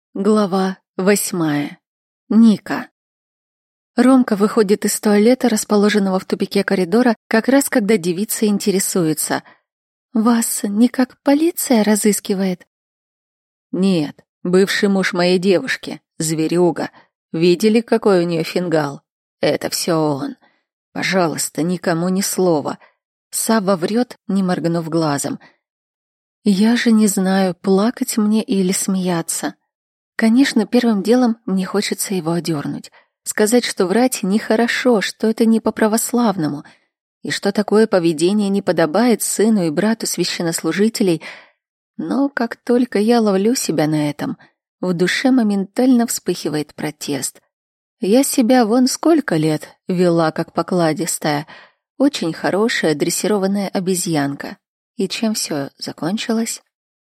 Глава 8. Ника. Ромка выходит из туалета, расположенного в тупике коридора, как раз когда девица интересуется. «Вас не как полиция разыскивает?» «Нет, бывший муж моей девушки, зверюга. Видели, какой у нее фингал? Это все он. Пожалуйста, никому ни слова». Савва врет, не моргнув глазом. «Я же не знаю, плакать мне или смеяться». Конечно, первым делом мне хочется его одернуть. Сказать, что врать нехорошо, что это не по-православному, и что такое поведение не подобает сыну и брату священнослужителей. Но как только я ловлю себя на этом, в душе моментально вспыхивает протест. Я себя вон сколько лет вела как покладистая, очень хорошая дрессированная обезьянка. И чем все закончилось?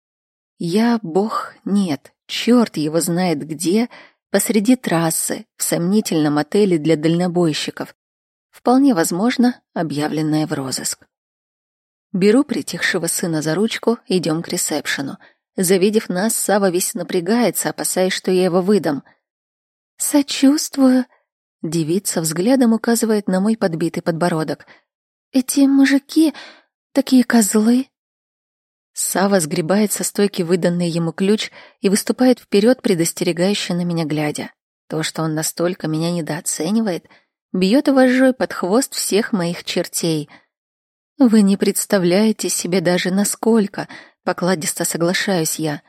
Я бог нет. Черт его знает где, посреди трассы, в сомнительном отеле для дальнобойщиков. Вполне возможно, объявленное в розыск. Беру притихшего сына за ручку, идем к ресепшену. Завидев нас, Сава весь напрягается, опасаясь, что я его выдам. «Сочувствую», — девица взглядом указывает на мой подбитый подбородок. «Эти мужики такие козлы». Сава сгребает со стойки выданный ему ключ и выступает вперед, предостерегающе на меня глядя. То, что он настолько меня недооценивает, бьет вожжой под хвост всех моих чертей. Вы не представляете себе даже насколько, покладисто соглашаюсь я.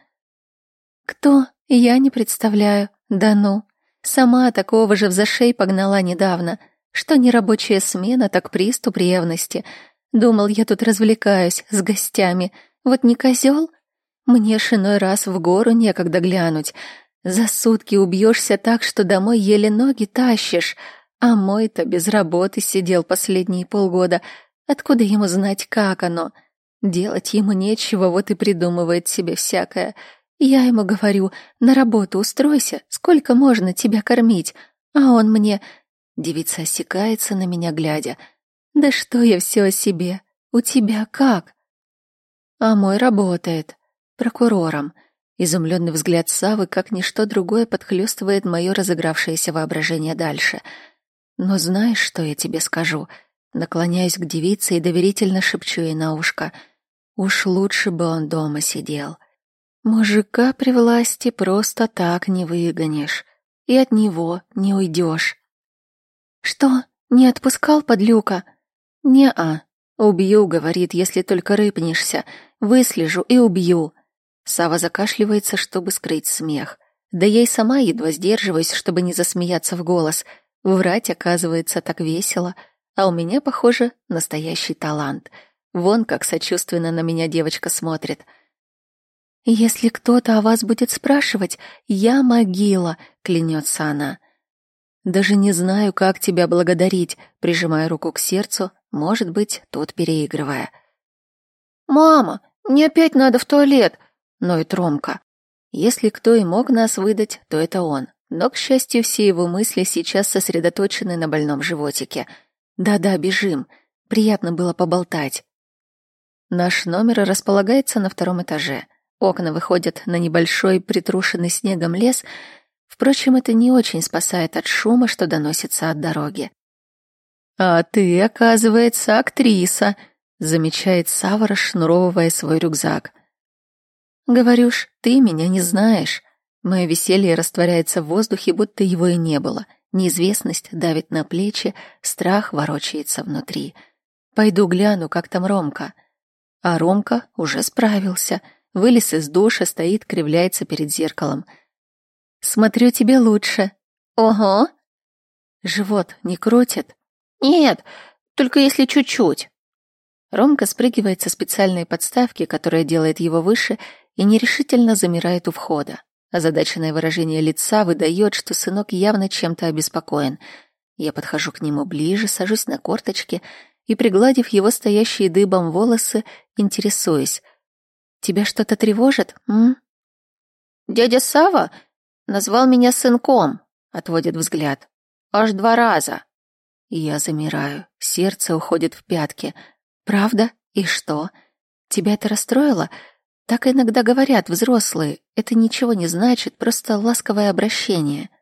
Кто? Я не представляю. Да ну. Сама такого же в зашей погнала недавно. Что не рабочая смена, так приступ ревности. Думал, я тут развлекаюсь с гостями. Вот не козел? Мне ж иной раз в гору некогда глянуть. За сутки убьешься так, что домой еле ноги тащишь. А мой-то без работы сидел последние полгода. Откуда ему знать, как оно? Делать ему нечего, вот и придумывает себе всякое. Я ему говорю, на работу устройся, сколько можно тебя кормить? А он мне... Девица осекается на меня, глядя. Да что я все о себе? У тебя как? А мой работает. Прокурором. Изумленный взгляд Савы, как ничто другое, подхлёстывает мое разыгравшееся воображение дальше. Но знаешь, что я тебе скажу? Наклоняюсь к девице и доверительно шепчу ей на ушко. Уж лучше бы он дома сидел. Мужика при власти просто так не выгонишь. И от него не уйдешь. Что, не отпускал подлюка? Не-а. «Убью», — говорит, — «если только рыпнешься. Выслежу и убью». Сава закашливается, чтобы скрыть смех. Да я и сама едва сдерживаюсь, чтобы не засмеяться в голос. Врать, оказывается, так весело. А у меня, похоже, настоящий талант. Вон как сочувственно на меня девочка смотрит. «Если кто-то о вас будет спрашивать, я могила», — клянется она. «Даже не знаю, как тебя благодарить», — прижимая руку к сердцу, может быть, тут переигрывая. «Мама, мне опять надо в туалет», — ноет Ромка. Если кто и мог нас выдать, то это он. Но, к счастью, все его мысли сейчас сосредоточены на больном животике. «Да-да, бежим. Приятно было поболтать». Наш номер располагается на 2-м этаже. Окна выходят на небольшой, притрушенный снегом лес. Впрочем, это не очень спасает от шума, что доносится от дороги. «А ты, оказывается, актриса», — замечает Сава, расшнуровывая свой рюкзак. «Говорю ж, ты меня не знаешь». Мое веселье растворяется в воздухе, будто его и не было. Неизвестность давит на плечи, страх ворочается внутри. Пойду гляну, как там Ромка. А Ромка уже справился. Вылез из душа, стоит, кривляется перед зеркалом. «Смотрю, тебе лучше». «Ого!» «Живот не крутит?» «Нет, только если чуть-чуть». Ромка спрыгивает со специальной подставки, которая делает его выше, и нерешительно замирает у входа. Озадаченное выражение лица выдает, что сынок явно чем-то обеспокоен. Я подхожу к нему ближе, сажусь на корточки и, пригладив его стоящие дыбом волосы, интересуюсь. «Тебя что-то тревожит, м?» «Дядя Сава назвал меня сынком», — отводит взгляд. «Аж 2 раза». Я замираю, сердце уходит в пятки. «Правда? И что? Тебя это расстроило? Так иногда говорят взрослые. Это ничего не значит, просто ласковое обращение.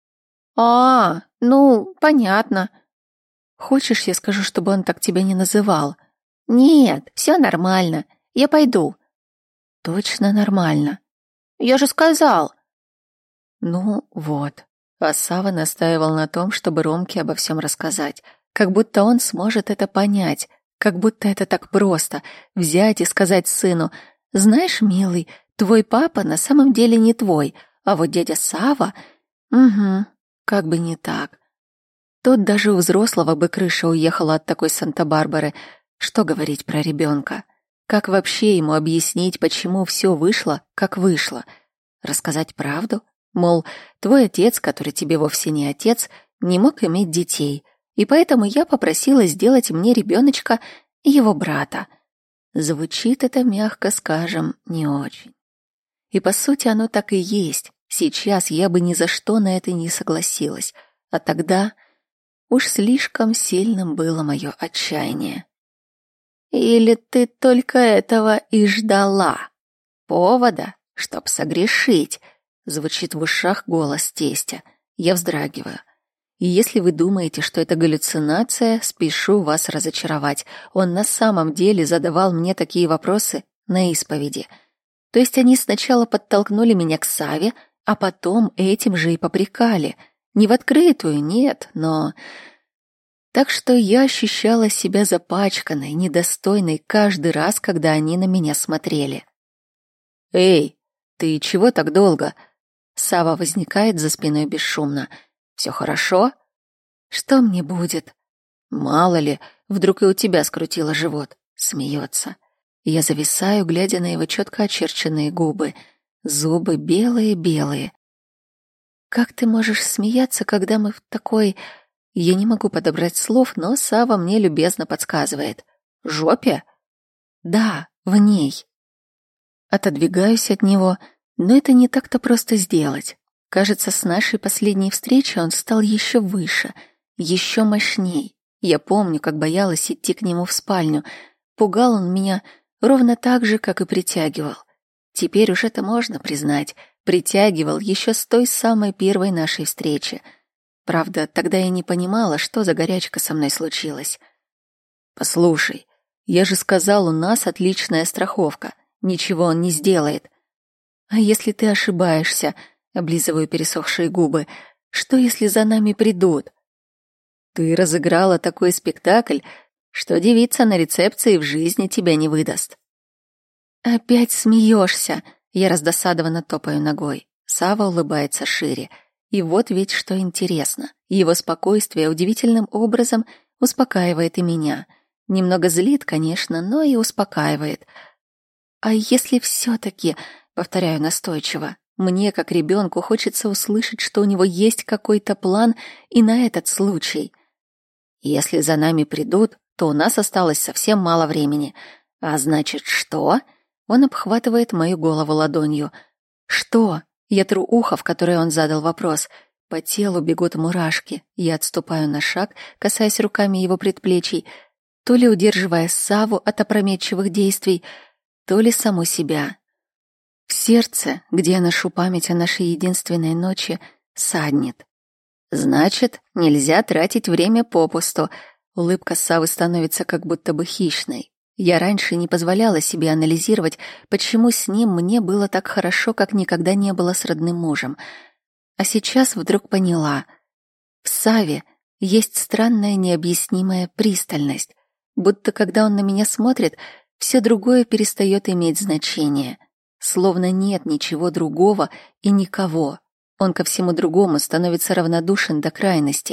Ну, понятно. Хочешь, я скажу, чтобы он так тебя не называл? Нет, все нормально. Я пойду. Точно нормально. Я же сказал. Ну вот. А Сава настаивал на том, чтобы Ромке обо всем рассказать. Как будто он сможет это понять. Как будто это так просто — взять и сказать сыну: «Знаешь, милый, твой папа на самом деле не твой, а вот дядя Сава...» Угу, как бы не так. Тут даже у взрослого бы крыша уехала от такой Санта-Барбары. Что говорить про ребенка? Как вообще ему объяснить, почему все вышло, как вышло? Рассказать правду? Мол, твой отец, который тебе вовсе не отец, не мог иметь детей, и поэтому я попросила сделать мне ребеночка его брата. Звучит это, мягко скажем, не очень. И по сути оно так и есть. Сейчас я бы ни за что на это не согласилась. А тогда уж слишком сильным было мое отчаяние. Или ты только этого и ждала? Повода, чтоб согрешить? Звучит в ушах голос тестя. Я вздрагиваю. И если вы думаете, что это галлюцинация, спешу вас разочаровать. Он на самом деле задавал мне такие вопросы на исповеди. То есть они сначала подтолкнули меня к Саве, а потом этим же и попрекали. Не в открытую, нет, но... Так что я ощущала себя запачканной, недостойной каждый раз, когда они на меня смотрели. «Эй, ты чего так долго?» Сава возникает за спиной бесшумно. «Все хорошо?» «Что мне будет?» «Мало ли, вдруг и у тебя скрутило живот». Смеется. Я зависаю, глядя на его четко очерченные губы. Зубы белые-белые. «Как ты можешь смеяться, когда мы в такой...» Я не могу подобрать слов, но Сава мне любезно подсказывает. «Жопе?» «Да, в ней». Отодвигаюсь от него, но это не так-то просто сделать. Кажется, с нашей последней встречи он стал еще выше, еще мощней. Я помню, как боялась идти к нему в спальню. Пугал он меня ровно так же, как и притягивал. Теперь уж это можно признать. Притягивал еще с той самой первой нашей встречи. Правда, тогда я не понимала, что за горячка со мной случилась. «Послушай, я же сказал, у нас отличная страховка. Ничего он не сделает». «А если ты ошибаешься?» — облизываю пересохшие губы. «Что, если за нами придут?» «Ты разыграла такой спектакль, что девица на рецепции в жизни тебя не выдаст». «Опять смеешься?» — я раздосадованно топаю ногой. Сава улыбается шире. И вот ведь что интересно. Его спокойствие удивительным образом успокаивает и меня. Немного злит, конечно, но и успокаивает. «А если все-таки...» — повторяю настойчиво. Мне, как ребенку, хочется услышать, что у него есть какой-то план и на этот случай. «Если за нами придут, то у нас осталось совсем мало времени. А значит, что?» Он обхватывает мою голову ладонью. «Что?» Я тру ухо, в которое он задал вопрос. По телу бегут мурашки. Я отступаю на шаг, касаясь руками его предплечий, то ли удерживая Саву от опрометчивых действий, то ли саму себя. В сердце, где я ношу память о нашей единственной ночи, саднет. «Значит, нельзя тратить время попусту». Улыбка Савы становится как будто бы хищной. Я раньше не позволяла себе анализировать, почему с ним мне было так хорошо, как никогда не было с родным мужем. А сейчас вдруг поняла. В Саве есть странная необъяснимая пристальность, будто когда он на меня смотрит, все другое перестает иметь значение. Словно нет ничего другого и никого. Он ко всему другому становится равнодушен до крайности.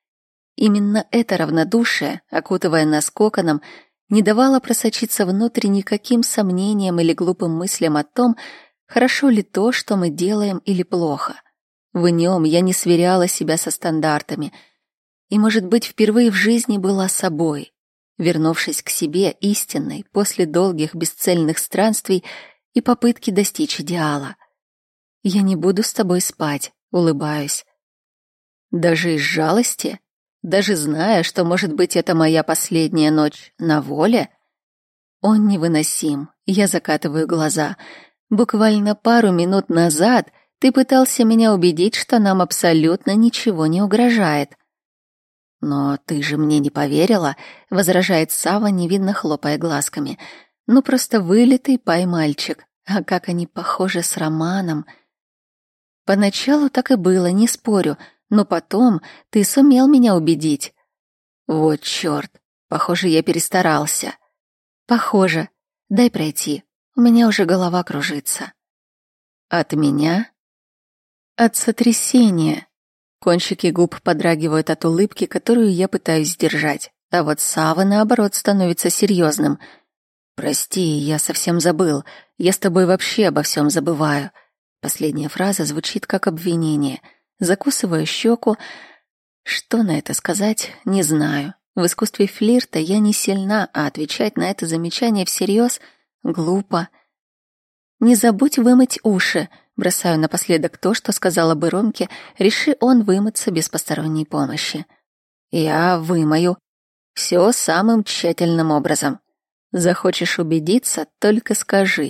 Именно это равнодушие, окутывая нас коконом, не давало просочиться внутрь никаким сомнениям или глупым мыслям о том, хорошо ли то, что мы делаем, или плохо. В нем я не сверяла себя со стандартами и, может быть, впервые в жизни была собой, вернувшись к себе истинной после долгих бесцельных странствий и попытки достичь идеала. «Я не буду с тобой спать», — улыбаюсь. Даже из жалости? Даже зная, что, может быть, это моя последняя ночь на воле? Он невыносим. Я закатываю глаза. Буквально пару минут назад ты пытался меня убедить, что нам абсолютно ничего не угрожает. Но ты же мне не поверила, возражает Сава, невинно хлопая глазками. Ну просто вылитый пай-мальчик. А как они похожи с Романом. Поначалу так и было, не спорю, но потом ты сумел меня убедить. Вот чёрт, похоже, я перестарался. Похоже. Дай пройти. У меня уже голова кружится. От меня? От сотрясения. Кончики губ подрагивают от улыбки, которую я пытаюсь сдержать. А вот Сава, наоборот, становится серьезным. «Прости, я совсем забыл. Я с тобой вообще обо всем забываю». Последняя фраза звучит как обвинение. Закусываю щеку. Что на это сказать, не знаю. В искусстве флирта я не сильна, а отвечать на это замечание всерьез глупо. «Не забудь вымыть уши», — бросаю напоследок то, что сказала бы Ромке, реши он вымыться без посторонней помощи. «Я вымою. Все самым тщательным образом. Захочешь убедиться, только скажи».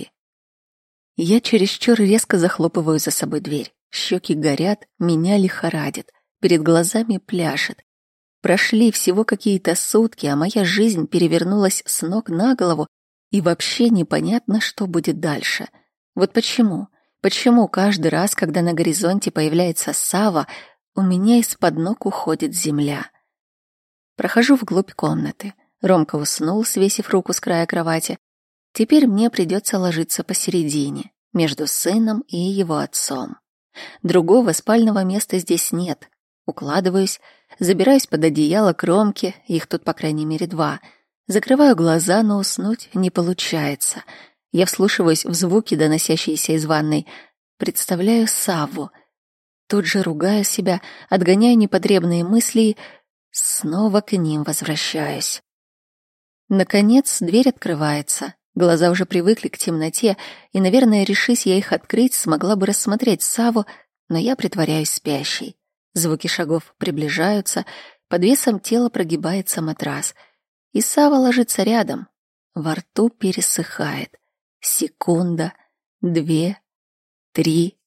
Я чересчур резко захлопываю за собой дверь. Щеки горят, меня лихорадит, перед глазами пляшет. Прошли всего какие-то сутки, а моя жизнь перевернулась с ног на голову, и вообще непонятно, что будет дальше. Вот почему? Почему каждый раз, когда на горизонте появляется Сава, у меня из-под ног уходит земля? Прохожу вглубь комнаты. Ромка уснул, свесив руку с края кровати. Теперь мне придется ложиться посередине, между сыном и его отцом. Другого спального места здесь нет. Укладываюсь, забираюсь под одеяло к Ромке, их тут по крайней мере 2. Закрываю глаза, но уснуть не получается. Я вслушиваюсь в звуки, доносящиеся из ванной. Представляю Савву. Тут же ругаю себя, отгоняю непотребные мысли и снова к ним возвращаюсь. Наконец дверь открывается. Глаза уже привыкли к темноте, и, наверное, решись я их открыть, смогла бы рассмотреть Савву, но я притворяюсь спящей. Звуки шагов приближаются, под весом тела прогибается матрас, и Савва ложится рядом. Во рту пересыхает. Секунда, 2, 3.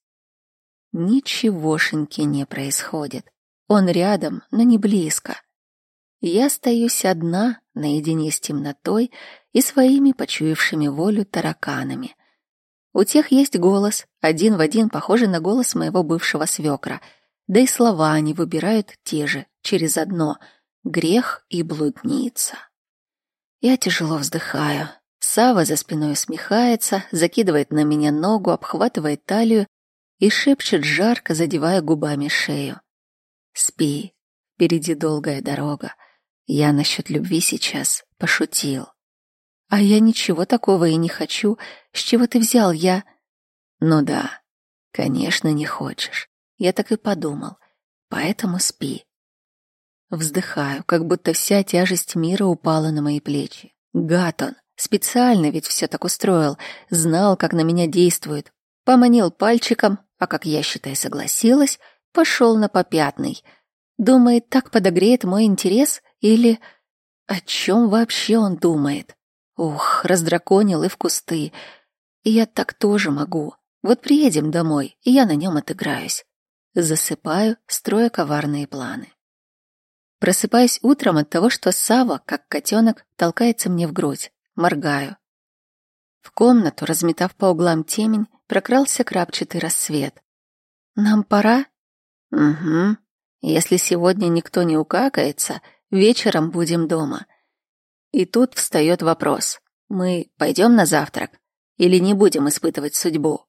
Ничегошеньки не происходит. Он рядом, но не близко. Я остаюсь одна, наедине с темнотой и своими почуявшими волю тараканами. У тех есть голос, один в один похожий на голос моего бывшего свекра, да и слова они выбирают те же, через одно — грех и блудница. Я тяжело вздыхаю. Сава за спиной усмехается, закидывает на меня ногу, обхватывает талию и шепчет жарко, задевая губами шею. «Спи, впереди долгая дорога. Я насчет любви сейчас пошутил». «А я ничего такого и не хочу. С чего ты взял, я...» «Ну да, конечно, не хочешь. Я так и подумал. Поэтому спи». Вздыхаю, как будто вся тяжесть мира упала на мои плечи. Гад он, специально ведь все так устроил, знал, как на меня действует. Поманил пальчиком, а как я, считай, согласилась, пошел на попятный. Думает, так подогреет мой интерес или... О чем вообще он думает? Ух, раздраконил и в кусты. И я так тоже могу. Вот приедем домой, и я на нем отыграюсь. Засыпаю, строя коварные планы. Просыпаюсь утром от того, что Сава, как котенок, толкается мне в грудь. Моргаю. В комнату, разметав по углам темень, прокрался крапчатый рассвет. «Нам пора?» «Угу. Если сегодня никто не укакается, вечером будем дома». И тут встает вопрос. Мы пойдем на завтрак или не будем испытывать судьбу?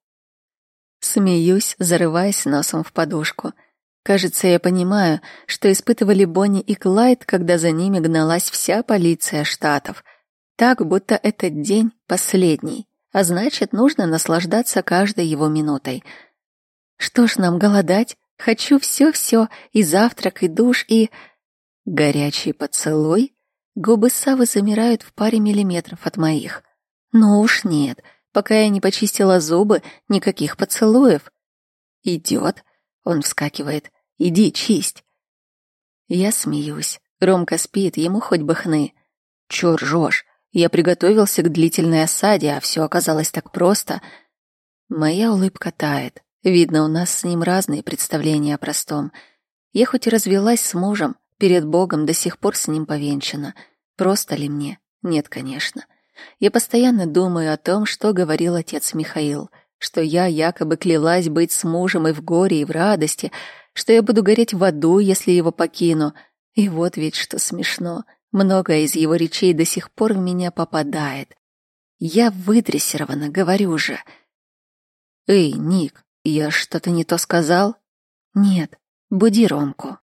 Смеюсь, зарываясь носом в подушку. Кажется, я понимаю, что испытывали Бонни и Клайд, когда за ними гналась вся полиция штатов. Так, будто этот день последний, а значит, нужно наслаждаться каждой его минутой. Что ж нам голодать? Хочу все-все, и завтрак, и душ, и... Горячий поцелуй? Губы Савы замирают в паре миллиметров от моих. Но уж нет, пока я не почистила зубы, никаких поцелуев. Идет. Он вскакивает. «Иди, чисть». Я смеюсь. Ромка спит, ему хоть бы хны. «Чё ржёшь? Я приготовился к длительной осаде, а все оказалось так просто. Моя улыбка тает. Видно, у нас с ним разные представления о простом. Я хоть и развелась с мужем, перед Богом до сих пор с ним повенчана. Просто ли мне? Нет, конечно. Я постоянно думаю о том, что говорил отец Михаил, что я якобы клялась быть с мужем и в горе, и в радости, что я буду гореть в аду, если его покину. И вот ведь что смешно. Многое из его речей до сих пор в меня попадает. Я выдрессирована, говорю же. Эй, Ник, я что-то не то сказал? Нет, буди Ромку.